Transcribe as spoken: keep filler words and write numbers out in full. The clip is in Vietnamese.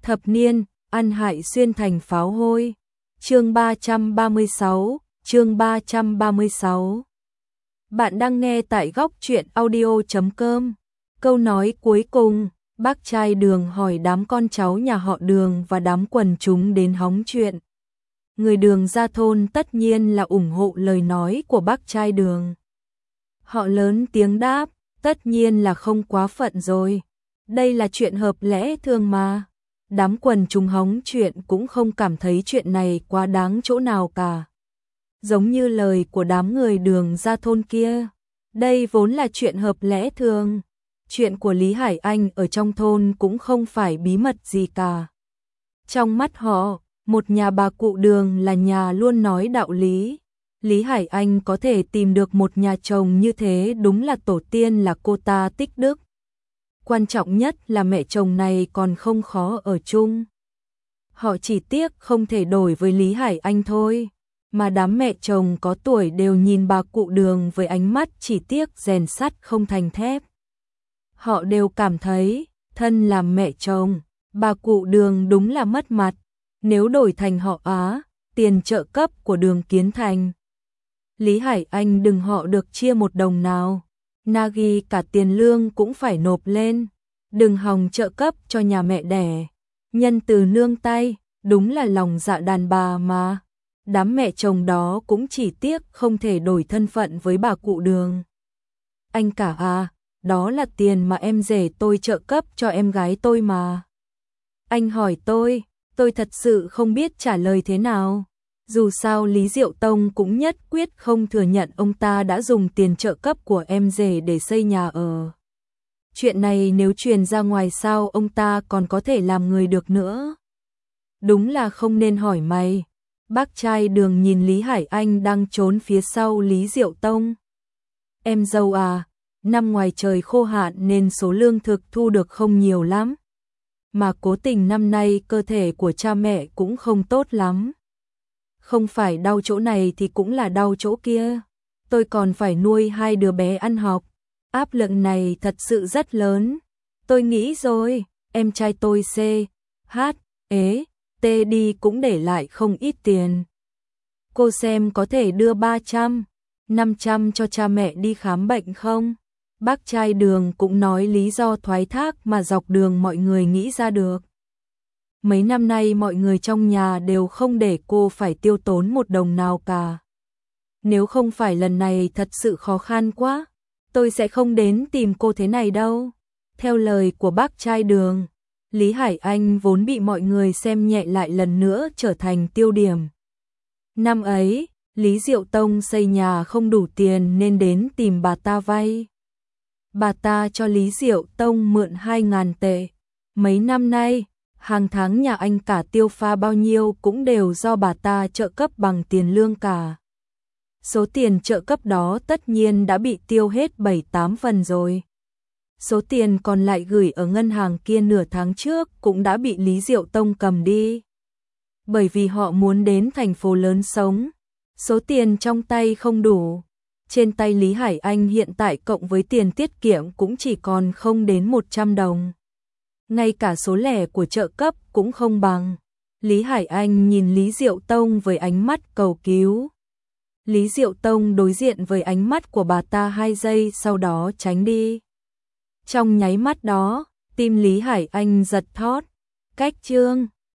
Thập niên, ăn hại xuyên thành pháo hôi. Chương ba trăm ba mươi sáu, chương ba trăm ba mươi sáu. Bạn đang nghe tại góc truyện audio chấm com. Câu nói cuối cùng, bác trai Đường hỏi đám con cháu nhà họ Đường và đám quần chúng đến hóng chuyện. Người Đường ra thôn tất nhiên là ủng hộ lời nói của bác trai Đường. Họ lớn tiếng đáp, tất nhiên là không quá phận rồi. Đây là chuyện hợp lẽ thường mà. Đám quần chúng hóng chuyện cũng không cảm thấy chuyện này quá đáng chỗ nào cả. Giống như lời của đám người Đường ra thôn kia. Đây vốn là chuyện hợp lẽ thường. Chuyện của Lý Hải Anh ở trong thôn cũng không phải bí mật gì cả. Trong mắt họ, một nhà bà cụ Đường là nhà luôn nói đạo lý. Lý Hải Anh có thể tìm được một nhà chồng như thế đúng là tổ tiên là cô ta tích đức. Quan trọng nhất là mẹ chồng này còn không khó ở chung. Họ chỉ tiếc không thể đổi với Lý Hải Anh thôi. Mà đám mẹ chồng có tuổi đều nhìn bà cụ Đường với ánh mắt chỉ tiếc rèn sắt không thành thép. Họ đều cảm thấy, thân làm mẹ chồng, bà cụ Đường đúng là mất mặt. Nếu đổi thành họ Á, tiền trợ cấp của Đường Kiến Thành, Lý Hải Anh đừng họ được chia một đồng nào. Nagi cả tiền lương cũng phải nộp lên. Đừng hòng trợ cấp cho nhà mẹ đẻ. Nhân từ nương tay, đúng là lòng dạ đàn bà mà. Đám mẹ chồng đó cũng chỉ tiếc không thể đổi thân phận với bà cụ Đường. Anh cả à, đó là tiền mà em rể tôi trợ cấp cho em gái tôi mà. Anh hỏi tôi, tôi thật sự không biết trả lời thế nào. Dù sao Lý Diệu Tông cũng nhất quyết không thừa nhận ông ta đã dùng tiền trợ cấp của em rể để xây nhà ở. Chuyện này nếu truyền ra ngoài sao ông ta còn có thể làm người được nữa. Đúng là không nên hỏi mày. Bác trai Đường nhìn Lý Hải Anh đang trốn phía sau Lý Diệu Tông. Em dâu à, năm ngoài trời khô hạn nên số lương thực thu được không nhiều lắm. Mà cố tình năm nay cơ thể của cha mẹ cũng không tốt lắm. Không phải đau chỗ này thì cũng là đau chỗ kia. Tôi còn phải nuôi hai đứa bé ăn học. Áp lực này thật sự rất lớn. Tôi nghĩ rồi, em trai tôi C, H, ế, T đi cũng để lại không ít tiền. Cô xem có thể đưa ba trăm, năm trăm cho cha mẹ đi khám bệnh không? Bác trai Đường cũng nói lý do thoái thác mà dọc đường mọi người nghĩ ra được. Mấy năm nay mọi người trong nhà đều không để cô phải tiêu tốn một đồng nào cả. Nếu không phải lần này thật sự khó khăn quá, tôi sẽ không đến tìm cô thế này đâu. Theo lời của bác trai Đường, Lý Hải Anh vốn bị mọi người xem nhẹ lại lần nữa trở thành tiêu điểm. Năm ấy, Lý Diệu Tông xây nhà không đủ tiền nên đến tìm bà ta vay. Bà ta cho Lý Diệu Tông mượn hai ngàn tệ. Mấy năm nay, hàng tháng nhà anh cả tiêu pha bao nhiêu cũng đều do bà ta trợ cấp bằng tiền lương cả. Số tiền trợ cấp đó tất nhiên đã bị tiêu hết bảy tám phần rồi. Số tiền còn lại gửi ở ngân hàng kia nửa tháng trước cũng đã bị Lý Diệu Tông cầm đi. Bởi vì họ muốn đến thành phố lớn sống, số tiền trong tay không đủ. Trên tay Lý Hải Anh hiện tại cộng với tiền tiết kiệm cũng chỉ còn không đến một trăm đồng. Ngay cả số lẻ của trợ cấp cũng không bằng. Lý Hải Anh nhìn Lý Diệu Tông với ánh mắt cầu cứu. Lý Diệu Tông đối diện với ánh mắt của bà ta hai giây sau đó tránh đi. Trong nháy mắt đó, tim Lý Hải Anh giật thót. Cách chương